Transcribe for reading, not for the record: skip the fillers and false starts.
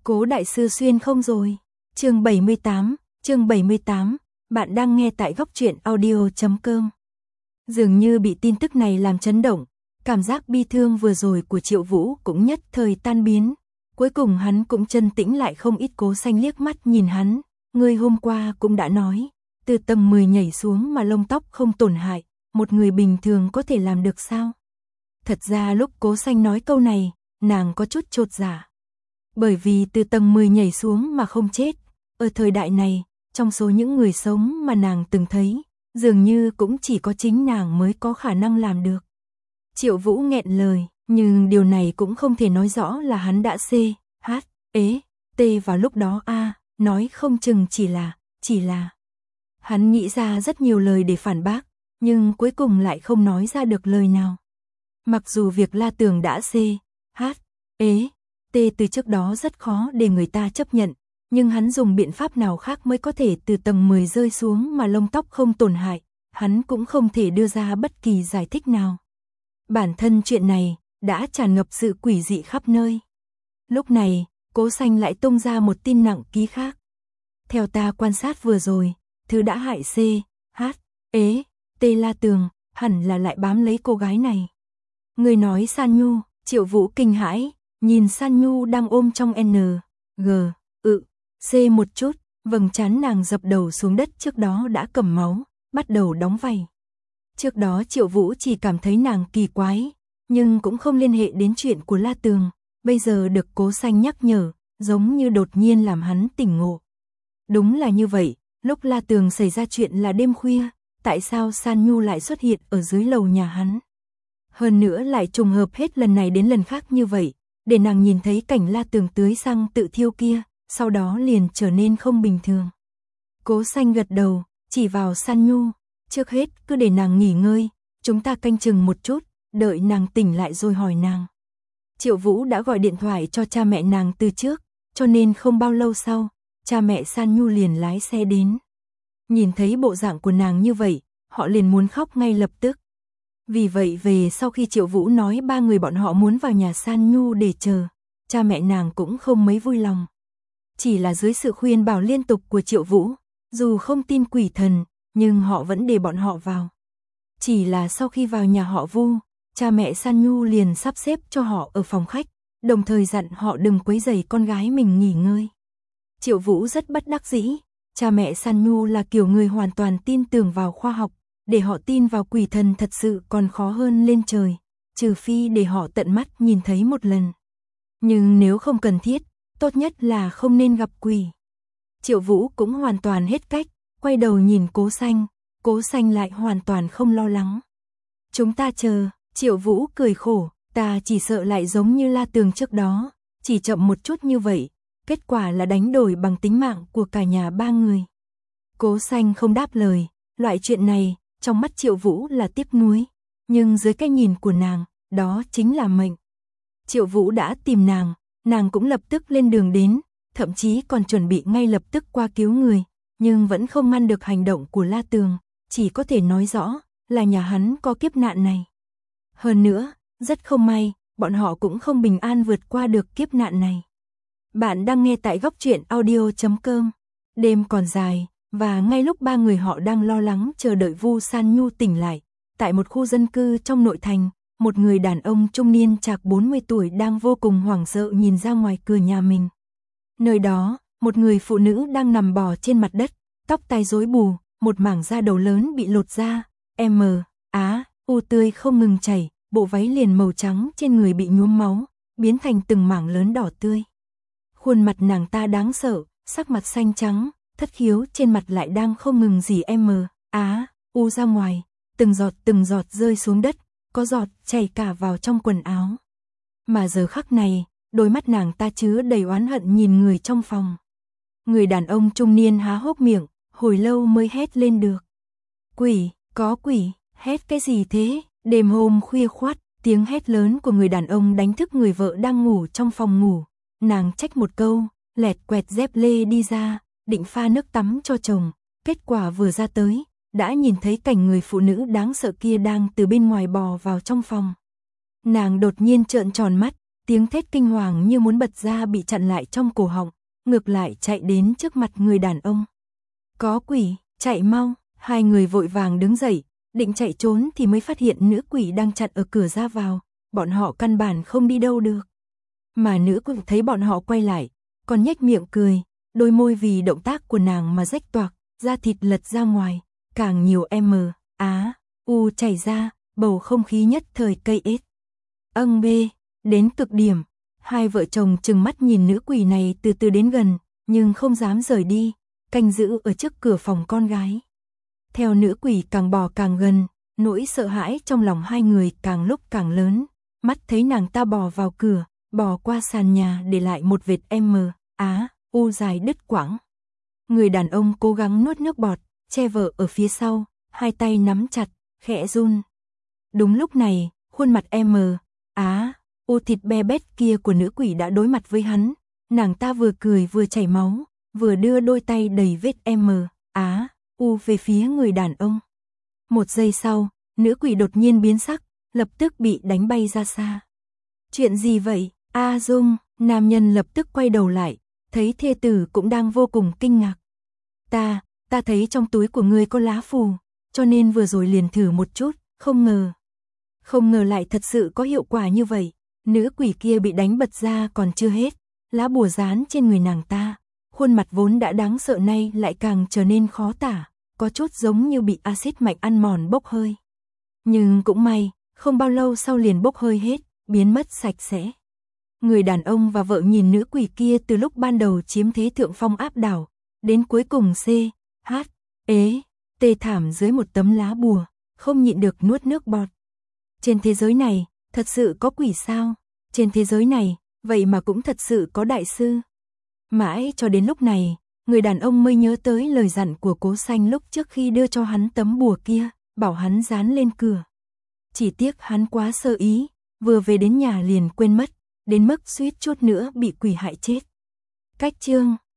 Cố đại sư xuyên không rồi. Chương 78, bạn đang nghe tại góc truyện audio.com. Dường như bị tin tức này làm chấn động, cảm giác bi thương vừa rồi của Triệu Vũ cũng nhất thời tan biến. Cuối cùng hắn cũng chân tĩnh lại không ít. Cố Xanh liếc mắt nhìn hắn, ngươi hôm qua cũng đã nói, từ tầng 10 nhảy xuống mà lông tóc không tổn hại, một người bình thường có thể làm được sao? Thật ra lúc Cố Xanh nói câu này, nàng có chút chột dạ. Bởi vì từ tầng 10 nhảy xuống mà không chết, ở thời đại này, trong số những người sống mà nàng từng thấy, dường như cũng chỉ có chính nàng mới có khả năng làm được. Triệu Vũ nghẹn lời, nhưng điều này cũng không thể nói rõ là hắn đã T vào lúc đó nói không chừng chỉ là. Hắn nghĩ ra rất nhiều lời để phản bác, nhưng cuối cùng lại không nói ra được lời nào. Mặc dù việc La Tường đã T từ trước đó rất khó để người ta chấp nhận, nhưng hắn dùng biện pháp nào khác mới có thể từ tầng 10 rơi xuống mà lông tóc không tổn hại, hắn cũng không thể đưa ra bất kỳ giải thích nào. Bản thân chuyện này đã tràn ngập sự quỷ dị khắp nơi. Lúc này, Cố Xanh lại tung ra một tin nặng ký khác. Theo ta quan sát vừa rồi, thứ đã hại T La Tường, hẳn là lại bám lấy cô gái này. Người nói San Nhu. Triệu Vũ kinh hãi, nhìn San Nhu đang ôm trong C một chút, vầng trán nàng dập đầu xuống đất trước đó đã cầm máu, bắt đầu đóng vảy. Trước đó Triệu Vũ chỉ cảm thấy nàng kỳ quái, nhưng cũng không liên hệ đến chuyện của La Tường, bây giờ được Cố Xanh nhắc nhở, giống như đột nhiên làm hắn tỉnh ngộ. Đúng là như vậy, lúc La Tường xảy ra chuyện là đêm khuya, tại sao San Nhu lại xuất hiện ở dưới lầu nhà hắn? Hơn nữa lại trùng hợp hết lần này đến lần khác như vậy, để nàng nhìn thấy cảnh La Tường tưới xăng tự thiêu kia, sau đó liền trở nên không bình thường. Cố Xanh gật đầu, chỉ vào San Nhu, trước hết cứ để nàng nghỉ ngơi, chúng ta canh chừng một chút, đợi nàng tỉnh lại rồi hỏi nàng. Triệu Vũ đã gọi điện thoại cho cha mẹ nàng từ trước, cho nên không bao lâu sau, cha mẹ San Nhu liền lái xe đến. Nhìn thấy bộ dạng của nàng như vậy, họ liền muốn khóc ngay lập tức. Vì vậy về sau khi Triệu Vũ nói ba người bọn họ muốn vào nhà San Nhu để chờ, cha mẹ nàng cũng không mấy vui lòng. Chỉ là dưới sự khuyên bảo liên tục của Triệu Vũ, dù không tin quỷ thần, nhưng họ vẫn để bọn họ vào. Chỉ là sau khi vào nhà họ Vu, cha mẹ San Nhu liền sắp xếp cho họ ở phòng khách, đồng thời dặn họ đừng quấy rầy con gái mình nghỉ ngơi. Triệu Vũ rất bất đắc dĩ, cha mẹ San Nhu là kiểu người hoàn toàn tin tưởng vào khoa học, để họ tin vào quỷ thần thật sự còn khó hơn lên trời, trừ phi để họ tận mắt nhìn thấy một lần. Nhưng nếu không cần thiết, tốt nhất là không nên gặp quỷ. Triệu Vũ cũng hoàn toàn hết cách, quay đầu nhìn Cố Xanh lại hoàn toàn không lo lắng. Chúng ta chờ, Triệu Vũ cười khổ, ta chỉ sợ lại giống như La Tường trước đó, chỉ chậm một chút như vậy, kết quả là đánh đổi bằng tính mạng của cả nhà ba người. Cố Xanh không đáp lời, loại chuyện này, trong mắt Triệu Vũ là tiếc nuối, nhưng dưới cái nhìn của nàng, đó chính là mệnh. Triệu Vũ đã tìm nàng cũng lập tức lên đường đến, thậm chí còn chuẩn bị ngay lập tức qua cứu người, nhưng vẫn không ngăn được hành động của La Tường, chỉ có thể nói rõ là nhà hắn có kiếp nạn này. Hơn nữa, rất không may, bọn họ cũng không bình an vượt qua được kiếp nạn này. Bạn đang nghe tại góc truyện audio.com. Đêm còn dài, và ngay lúc ba người họ đang lo lắng chờ đợi Vu San Nhu tỉnh lại, tại một khu dân cư trong nội thành, một người đàn ông trung niên chạc 40 tuổi đang vô cùng hoảng sợ nhìn ra ngoài cửa nhà mình. Nơi đó, một người phụ nữ đang nằm bò trên mặt đất, tóc tai rối bù, một mảng da đầu lớn bị lột ra, u tươi không ngừng chảy, bộ váy liền màu trắng trên người bị nhuốm máu, biến thành từng mảng lớn đỏ tươi. Khuôn mặt nàng ta đáng sợ, sắc mặt xanh trắng, thất khiếu trên mặt lại đang không ngừng rỉ u ra ngoài, từng giọt rơi xuống đất, có giọt chảy cả vào trong quần áo. Mà giờ khắc này, đôi mắt nàng ta chứa đầy oán hận nhìn người trong phòng. Người đàn ông trung niên há hốc miệng, hồi lâu mới hét lên được. Quỷ, có quỷ, hét cái gì thế? Đêm hôm khuya khoắt, tiếng hét lớn của người đàn ông đánh thức người vợ đang ngủ trong phòng ngủ. Nàng trách một câu, lẹt quẹt dép lê đi ra, định pha nước tắm cho chồng. Kết quả vừa ra tới, đã nhìn thấy cảnh người phụ nữ đáng sợ kia đang từ bên ngoài bò vào trong phòng. Nàng đột nhiên trợn tròn mắt, Tiếng thét kinh hoàng như muốn bật ra bị chặn lại trong cổ họng, ngược lại chạy đến trước mặt người đàn ông. Có quỷ, chạy mau, hai người vội vàng đứng dậy, định chạy trốn thì mới phát hiện nữ quỷ đang chặn ở cửa ra vào, bọn họ căn bản không đi đâu được. Mà nữ quỷ thấy bọn họ quay lại, còn nhếch miệng cười, đôi môi vì động tác của nàng mà rách toạc, da thịt lật ra ngoài, càng nhiều u chảy ra, bầu không khí nhất thời cây ết. Đến cực điểm, hai vợ chồng trừng mắt nhìn nữ quỷ này từ từ đến gần, nhưng không dám rời đi, canh giữ ở trước cửa phòng con gái. Theo nữ quỷ càng bò càng gần, nỗi sợ hãi trong lòng hai người càng lúc càng lớn, mắt thấy nàng ta bò vào cửa, bò qua sàn nhà để lại một vệt u dài đứt quãng. Người đàn ông cố gắng nuốt nước bọt, che vợ ở phía sau, hai tay nắm chặt, khẽ run. Đúng lúc này, khuôn mặt u thịt be bét kia của nữ quỷ đã đối mặt với hắn, nàng ta vừa cười vừa chảy máu, vừa đưa đôi tay đầy vết u về phía người đàn ông. Một giây sau, nữ quỷ đột nhiên biến sắc, lập tức bị đánh bay ra xa. Chuyện gì vậy, A Dung? Nam nhân lập tức quay đầu lại, thấy thê tử cũng đang vô cùng kinh ngạc. Ta thấy trong túi của ngươi có lá phù, cho nên vừa rồi liền thử một chút, không ngờ lại thật sự có hiệu quả như vậy. Nữ quỷ kia bị đánh bật ra còn chưa hết, lá bùa dán trên người nàng ta, khuôn mặt vốn đã đáng sợ nay lại càng trở nên khó tả, có chút giống như bị axit mạnh ăn mòn bốc hơi. Nhưng cũng may, không bao lâu sau liền bốc hơi hết, biến mất sạch sẽ. Người đàn ông và vợ nhìn nữ quỷ kia từ lúc ban đầu chiếm thế thượng phong áp đảo, đến cuối cùng tê thảm dưới một tấm lá bùa, không nhịn được nuốt nước bọt. Trên thế giới này, thật sự có quỷ sao? Trên thế giới này, vậy mà cũng thật sự có đại sư. Mãi cho đến lúc này, người đàn ông mới nhớ tới lời dặn của Cố Xanh lúc trước khi đưa cho hắn tấm bùa kia, bảo hắn dán lên cửa. Chỉ tiếc hắn quá sơ ý, vừa về đến nhà liền quên mất, đến mức suýt chút nữa bị quỷ hại chết. Cách chương